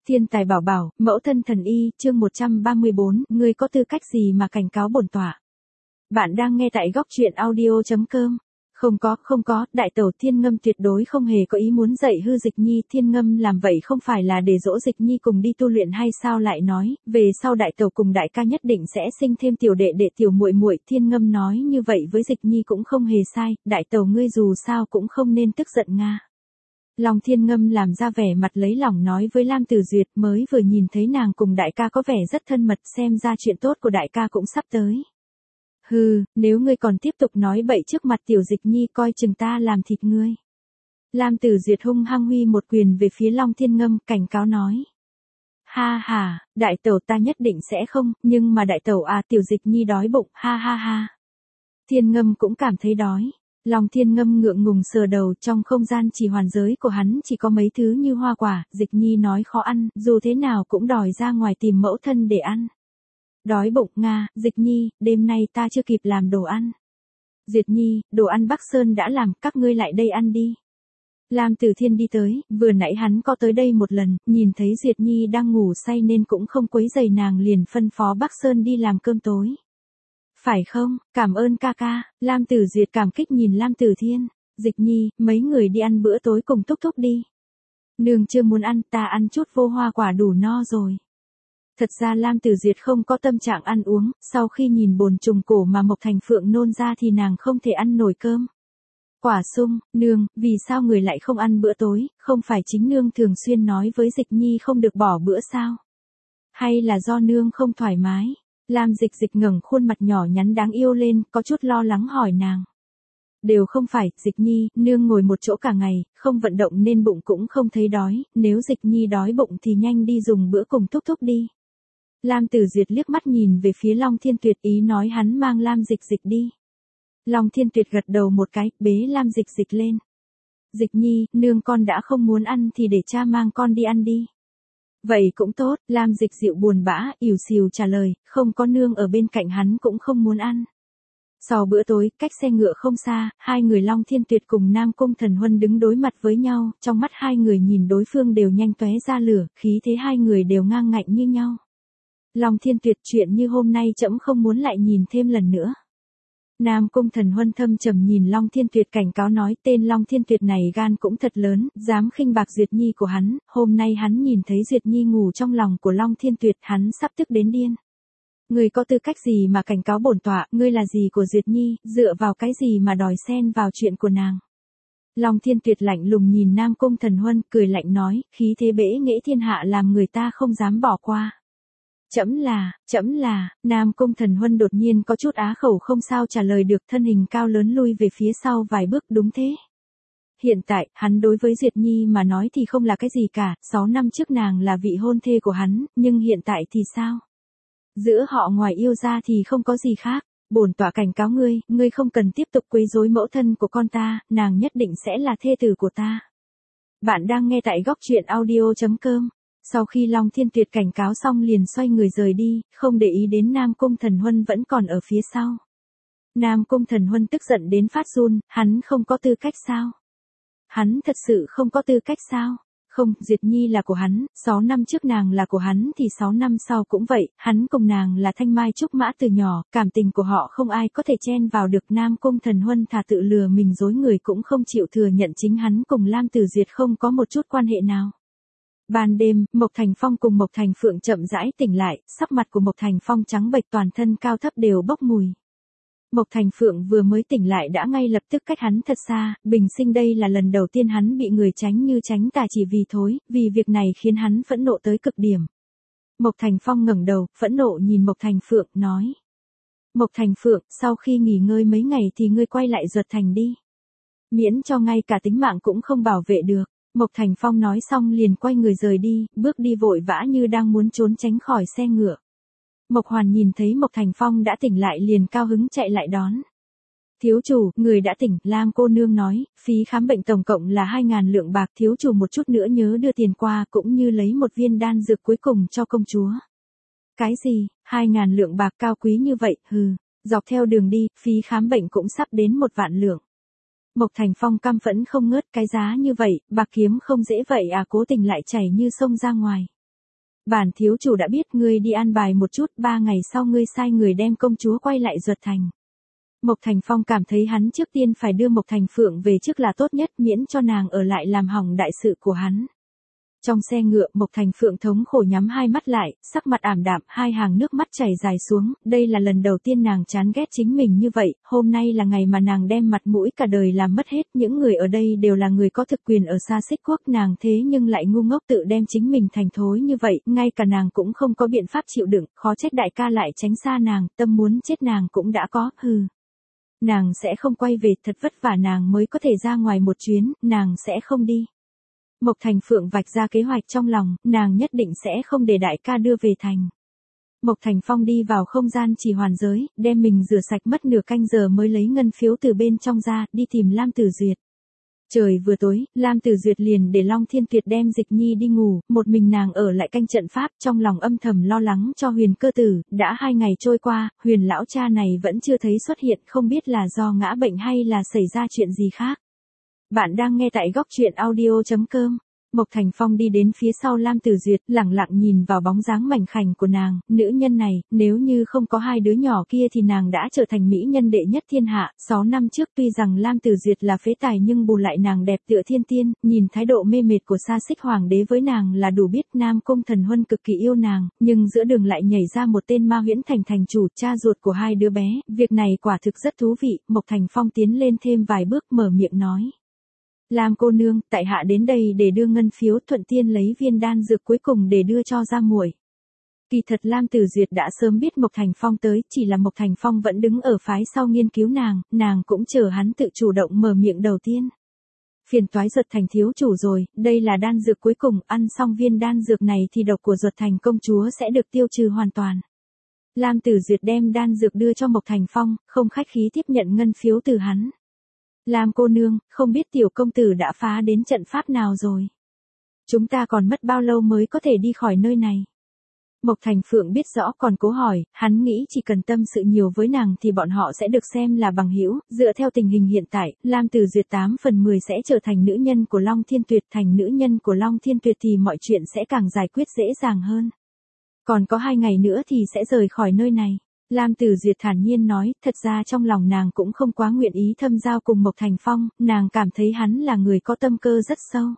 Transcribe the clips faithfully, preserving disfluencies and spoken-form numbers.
Thiên tài bảo bảo, mẫu thân thần y, chương một trăm ba mươi bốn, ngươi có tư cách gì mà cảnh cáo bổn tọa? Bạn đang nghe tại góc truyện audio chấm com. Không có, không có, đại tẩu Thiên Ngâm tuyệt đối không hề có ý muốn dạy hư Dịch Nhi, Thiên Ngâm làm vậy không phải là để dỗ Dịch Nhi cùng đi tu luyện hay sao lại nói, về sau đại tẩu cùng đại ca nhất định sẽ sinh thêm tiểu đệ đệ tiểu muội muội, Thiên Ngâm nói như vậy với Dịch Nhi cũng không hề sai, đại tẩu ngươi dù sao cũng không nên tức giận nga. Long Thiên Ngâm làm ra vẻ mặt lấy lòng nói với Lam Tử Duyệt, mới vừa nhìn thấy nàng cùng đại ca có vẻ rất thân mật, xem ra chuyện tốt của đại ca cũng sắp tới. Hừ, nếu ngươi còn tiếp tục nói bậy trước mặt tiểu Dịch Nhi coi chừng ta làm thịt ngươi. Lam Tử Duyệt hung hăng huy một quyền về phía Long Thiên Ngâm, cảnh cáo nói. Ha ha, đại tẩu ta nhất định sẽ không, nhưng mà đại tẩu à, tiểu Dịch Nhi đói bụng, ha ha ha. Thiên Ngâm cũng cảm thấy đói. Long Thiên Ngâm ngượng ngùng sờ đầu, trong không gian trì hoàn giới của hắn chỉ có mấy thứ như hoa quả, Dịch Nhi nói khó ăn, dù thế nào cũng đòi ra ngoài tìm mẫu thân để ăn. Đói bụng nga, Dịch Nhi, đêm nay ta chưa kịp làm đồ ăn. Duyệt Nhi, đồ ăn Bắc Sơn đã làm, các ngươi lại đây ăn đi. Lam Tử Thiên đi tới, vừa nãy hắn có tới đây một lần, nhìn thấy Duyệt Nhi đang ngủ say nên cũng không quấy rầy nàng, liền phân phó Bắc Sơn đi làm cơm tối. Phải không, cảm ơn ca ca, Lam Tử Duyệt cảm kích nhìn Lam Tử Thiên, Dịch Nhi, mấy người đi ăn bữa tối cùng Thúc Thúc đi. Nương chưa muốn ăn, ta ăn chút vô hoa quả đủ no rồi. Thật ra Lam Tử Duyệt không có tâm trạng ăn uống, sau khi nhìn bồn trùng cổ mà Mộc Thành Phượng nôn ra thì nàng không thể ăn nổi cơm. Quả sung, nương, vì sao người lại không ăn bữa tối, không phải chính nương thường xuyên nói với Dịch Nhi không được bỏ bữa sao? Hay là do nương không thoải mái? Lam Dịch Dịch ngẩng khuôn mặt nhỏ nhắn đáng yêu lên, có chút lo lắng hỏi nàng. Đều không phải, Dịch Nhi, nương ngồi một chỗ cả ngày, không vận động nên bụng cũng không thấy đói, nếu Dịch Nhi đói bụng thì nhanh đi dùng bữa cùng Thúc Thúc đi. Lam Tử Duyệt liếc mắt nhìn về phía Long Thiên Tuyệt, ý nói hắn mang Lam Dịch Dịch đi. Long Thiên Tuyệt gật đầu một cái, bế Lam Dịch Dịch lên. Dịch Nhi, nương con đã không muốn ăn thì để cha mang con đi ăn đi. Vậy cũng tốt, Lam Dịch Dịu buồn bã, ỉu xìu trả lời, không có nương ở bên cạnh hắn cũng không muốn ăn. Sau bữa tối, cách xe ngựa không xa, hai người Long Thiên Tuyệt cùng Nam Cung Thần Huân đứng đối mặt với nhau, trong mắt hai người nhìn đối phương đều nhanh tóe ra lửa, khí thế hai người đều ngang ngạnh như nhau. Long Thiên Tuyệt, chuyện như hôm nay trẫm không muốn lại nhìn thêm lần nữa. Nam Cung Thần Huân thâm trầm nhìn Long Thiên Tuyệt cảnh cáo nói, tên Long Thiên Tuyệt này gan cũng thật lớn, dám khinh bạc Duyệt Nhi của hắn, hôm nay hắn nhìn thấy Duyệt Nhi ngủ trong lòng của Long Thiên Tuyệt, hắn sắp tức đến điên. Ngươi có tư cách gì mà cảnh cáo bổn tọa, ngươi là gì của Duyệt Nhi, dựa vào cái gì mà đòi xen vào chuyện của nàng? Long Thiên Tuyệt lạnh lùng nhìn Nam Cung Thần Huân, cười lạnh nói, khí thế bẽ nghệ thiên hạ làm người ta không dám bỏ qua. Trẫm là, trẫm là, Nam Cung Thần Huân đột nhiên có chút á khẩu không sao trả lời được, thân hình cao lớn lui về phía sau vài bước, đúng thế. Hiện tại, hắn đối với Duyệt Nhi mà nói thì không là cái gì cả, sáu năm trước nàng là vị hôn thê của hắn, nhưng hiện tại thì sao? Giữa họ ngoài yêu ra thì không có gì khác, bổn tọa cảnh cáo ngươi, ngươi không cần tiếp tục quấy rối mẫu thân của con ta, nàng nhất định sẽ là thê tử của ta. Bạn đang nghe tại góc truyện audio chấm com. Sau khi Long Thiên Tuyệt cảnh cáo xong liền xoay người rời đi, không để ý đến Nam Cung Thần Huân vẫn còn ở phía sau. Nam Cung Thần Huân tức giận đến phát run, hắn không có tư cách sao? Hắn thật sự không có tư cách sao? Không, Duyệt Nhi là của hắn, sáu năm trước nàng là của hắn thì sáu năm sau cũng vậy, hắn cùng nàng là thanh mai trúc mã từ nhỏ, cảm tình của họ không ai có thể chen vào được. Nam Cung Thần Huân thà tự lừa mình dối người cũng không chịu thừa nhận chính hắn cùng Lam Tử Duyệt không có một chút quan hệ nào. Ban đêm, Mộc Thành Phong cùng Mộc Thành Phượng chậm rãi tỉnh lại, sắc mặt của Mộc Thành Phong trắng bệch, toàn thân cao thấp đều bốc mùi. Mộc Thành Phượng vừa mới tỉnh lại đã ngay lập tức cách hắn thật xa, bình sinh đây là lần đầu tiên hắn bị người tránh như tránh tà chỉ vì thối, vì việc này khiến hắn phẫn nộ tới cực điểm. Mộc Thành Phong ngẩng đầu, phẫn nộ nhìn Mộc Thành Phượng, nói. Mộc Thành Phượng, sau khi nghỉ ngơi mấy ngày thì ngươi quay lại Duật Thành đi. Miễn cho ngay cả tính mạng cũng không bảo vệ được. Mộc Thành Phong nói xong liền quay người rời đi, bước đi vội vã như đang muốn trốn tránh khỏi xe ngựa. Mộc Hoàn nhìn thấy Mộc Thành Phong đã tỉnh lại liền cao hứng chạy lại đón. Thiếu chủ, người đã tỉnh, Lam cô nương nói, phí khám bệnh tổng cộng là hai ngàn lượng bạc, thiếu chủ một chút nữa nhớ đưa tiền qua cũng như lấy một viên đan dược cuối cùng cho công chúa. Cái gì, hai ngàn lượng bạc cao quý như vậy, hừ, dọc theo đường đi, phí khám bệnh cũng sắp đến một vạn lượng. Mộc Thành Phong căm phẫn không ngớt, cái giá như vậy, bạc kiếm không dễ vậy à, cố tình lại chảy như sông ra ngoài. Bản thiếu chủ đã biết, ngươi đi an bài một chút, ba ngày sau ngươi sai người đem công chúa quay lại Duật Thành. Mộc Thành Phong cảm thấy hắn trước tiên phải đưa Mộc Thành Phượng về trước là tốt nhất, miễn cho nàng ở lại làm hỏng đại sự của hắn. Trong xe ngựa, Mộc Thành Phượng thống khổ nhắm hai mắt lại, sắc mặt ảm đạm, hai hàng nước mắt chảy dài xuống, đây là lần đầu tiên nàng chán ghét chính mình như vậy, hôm nay là ngày mà nàng đem mặt mũi cả đời làm mất hết, những người ở đây đều là người có thực quyền ở Sa Xích Quốc, nàng thế nhưng lại ngu ngốc tự đem chính mình thành thối như vậy, ngay cả nàng cũng không có biện pháp chịu đựng, khó trách đại ca lại tránh xa nàng, tâm muốn chết nàng cũng đã có, hừ. Nàng sẽ không quay về, thật vất vả nàng mới có thể ra ngoài một chuyến, nàng sẽ không đi. Mộc Thành Phượng vạch ra kế hoạch trong lòng, nàng nhất định sẽ không để đại ca đưa về thành. Mộc Thành Phong đi vào không gian trì hoàn giới, đem mình rửa sạch mất nửa canh giờ mới lấy ngân phiếu từ bên trong ra, đi tìm Lam Tử Duyệt. Trời vừa tối, Lam Tử Duyệt liền để Long Thiên Tuyệt đem Dịch Nhi đi ngủ, một mình nàng ở lại canh trận pháp, trong lòng âm thầm lo lắng cho Huyền Cơ Tử, đã hai ngày trôi qua, Huyền lão cha này vẫn chưa thấy xuất hiện, không biết là do ngã bệnh hay là xảy ra chuyện gì khác. Bạn đang nghe tại góc truyện audio chấm com. Mộc Thành Phong đi đến phía sau Lam Tử Duyệt, lẳng lặng nhìn vào bóng dáng mảnh khảnh của nàng, nữ nhân này, nếu như không có hai đứa nhỏ kia thì nàng đã trở thành mỹ nhân đệ nhất thiên hạ. Sáu năm trước tuy rằng Lam Tử Duyệt là phế tài nhưng bù lại nàng đẹp tựa thiên tiên, nhìn thái độ mê mệt của Sa Xích Hoàng đế với nàng là đủ biết Nam Cung Thần Huân cực kỳ yêu nàng, nhưng giữa đường lại nhảy ra một tên Ma Huyễn Thành thành chủ, cha ruột của hai đứa bé, việc này quả thực rất thú vị. Mộc Thành Phong tiến lên thêm vài bước mở miệng nói. Lam cô nương, tại hạ đến đây để đưa ngân phiếu, thuận tiên lấy viên đan dược cuối cùng để đưa cho gia muội. Kỳ thật Lam Tử Duyệt đã sớm biết Mộc Thành Phong tới, chỉ là Mộc Thành Phong vẫn đứng ở phái sau nghiên cứu nàng, nàng cũng chờ hắn tự chủ động mở miệng đầu tiên. Phiền toái Duật Thành thiếu chủ rồi, đây là đan dược cuối cùng, ăn xong viên đan dược này thì độc của Duật Thành công chúa sẽ được tiêu trừ hoàn toàn. Lam Tử Duyệt đem đan dược đưa cho Mộc Thành Phong, không khách khí tiếp nhận ngân phiếu từ hắn. Lam cô nương, không biết tiểu công tử đã phá đến trận pháp nào rồi? Chúng ta còn mất bao lâu mới có thể đi khỏi nơi này? Mộc Thành Phượng biết rõ còn cố hỏi, hắn nghĩ chỉ cần tâm sự nhiều với nàng thì bọn họ sẽ được xem là bằng hữu. Dựa theo tình hình hiện tại, Lam Tử Duyệt tám phần mười sẽ trở thành nữ nhân của Long Thiên Tuyệt, thành nữ nhân của Long Thiên Tuyệt thì mọi chuyện sẽ càng giải quyết dễ dàng hơn. Còn có hai ngày nữa thì sẽ rời khỏi nơi này. Lam Tử Duyệt thản nhiên nói, thật ra trong lòng nàng cũng không quá nguyện ý thâm giao cùng Mộc Thành Phong, nàng cảm thấy hắn là người có tâm cơ rất sâu.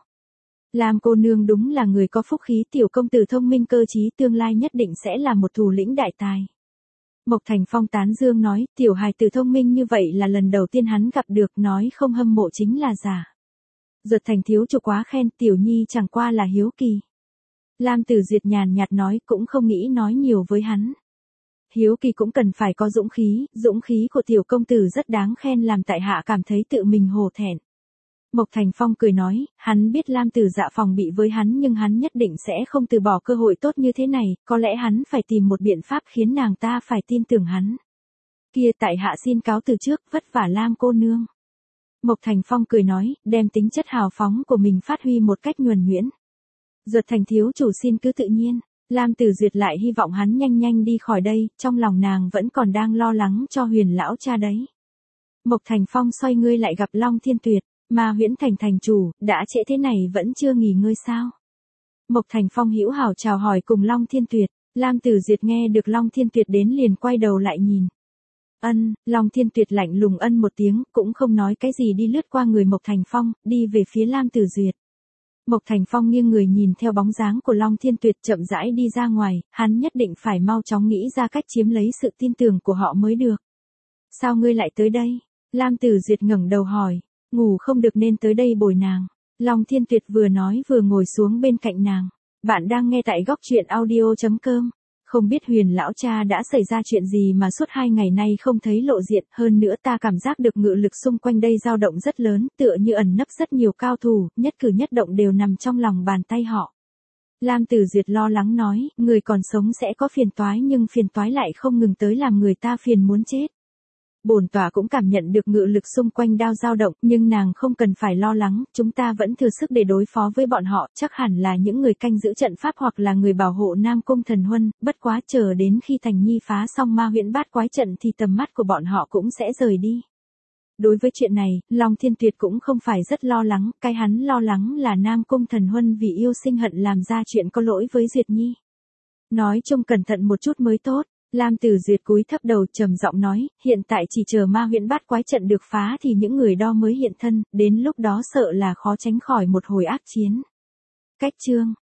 Lam cô nương đúng là người có phúc khí, tiểu công tử thông minh cơ trí, tương lai nhất định sẽ là một thủ lĩnh đại tài. Mộc Thành Phong tán dương nói, tiểu hài tử thông minh như vậy là lần đầu tiên hắn gặp được, nói không hâm mộ chính là giả. Duật Thành thiếu chủ quá khen, tiểu nhi chẳng qua là hiếu kỳ. Lam Tử Duyệt nhàn nhạt nói, cũng không nghĩ nói nhiều với hắn. Hiếu kỳ cũng cần phải có dũng khí, dũng khí của tiểu công tử rất đáng khen, làm tại hạ cảm thấy tự mình hổ thẹn. Mộc Thành Phong cười nói, hắn biết Lam Tử Dạ phòng bị với hắn nhưng hắn nhất định sẽ không từ bỏ cơ hội tốt như thế này, có lẽ hắn phải tìm một biện pháp khiến nàng ta phải tin tưởng hắn. Kia tại hạ xin cáo từ trước, vất vả Lam cô nương. Mộc Thành Phong cười nói, đem tính chất hào phóng của mình phát huy một cách nhuần nhuyễn. Duật Thành thiếu chủ xin cứ tự nhiên. Lam Tử Duyệt lại hy vọng hắn nhanh nhanh đi khỏi đây, trong lòng nàng vẫn còn đang lo lắng cho Huyền lão cha đấy. Mộc Thành Phong xoay ngươi lại gặp Long Thiên Tuyệt, Ma Huyễn Thành thành chủ, đã trễ thế này vẫn chưa nghỉ ngơi sao? Mộc Thành Phong hữu hảo chào hỏi cùng Long Thiên Tuyệt, Lam Tử Duyệt nghe được Long Thiên Tuyệt đến liền quay đầu lại nhìn. Ân, Long Thiên Tuyệt lạnh lùng ân một tiếng, cũng không nói cái gì đi lướt qua người Mộc Thành Phong, đi về phía Lam Tử Duyệt. Mộc Thành Phong nghiêng người nhìn theo bóng dáng của Long Thiên Tuyệt chậm rãi đi ra ngoài, hắn nhất định phải mau chóng nghĩ ra cách chiếm lấy sự tin tưởng của họ mới được. Sao ngươi lại tới đây? Lam Tử Duyệt ngẩng đầu hỏi, ngủ không được nên tới đây bồi nàng. Long Thiên Tuyệt vừa nói vừa ngồi xuống bên cạnh nàng. Bạn đang nghe tại góc truyện audio chấm com. Không biết Huyền lão cha đã xảy ra chuyện gì mà suốt hai ngày nay không thấy lộ diện, hơn nữa ta cảm giác được ngự lực xung quanh đây dao động rất lớn, tựa như ẩn nấp rất nhiều cao thủ, nhất cử nhất động đều nằm trong lòng bàn tay họ. Lam Tử Duyệt lo lắng nói, người còn sống sẽ có phiền toái nhưng phiền toái lại không ngừng tới làm người ta phiền muốn chết. Bổn tòa cũng cảm nhận được ngự lực xung quanh đao dao động, nhưng nàng không cần phải lo lắng, chúng ta vẫn thừa sức để đối phó với bọn họ, chắc hẳn là những người canh giữ trận pháp hoặc là người bảo hộ Nam Cung Thần Huân, bất quá chờ đến khi Thành Nhi phá xong Ma Huyễn Bát Quái trận thì tầm mắt của bọn họ cũng sẽ rời đi. Đối với chuyện này, Long Thiên Tuyệt cũng không phải rất lo lắng, cái hắn lo lắng là Nam Cung Thần Huân vì yêu sinh hận làm ra chuyện có lỗi với Duyệt Nhi. Nói trông cẩn thận một chút mới tốt. Lam Tử Duyệt cúi thấp đầu trầm giọng nói, hiện tại chỉ chờ ma huyễn bát quái trận được phá thì những người đó mới hiện thân, đến lúc đó sợ là khó tránh khỏi một hồi ác chiến. Cách chương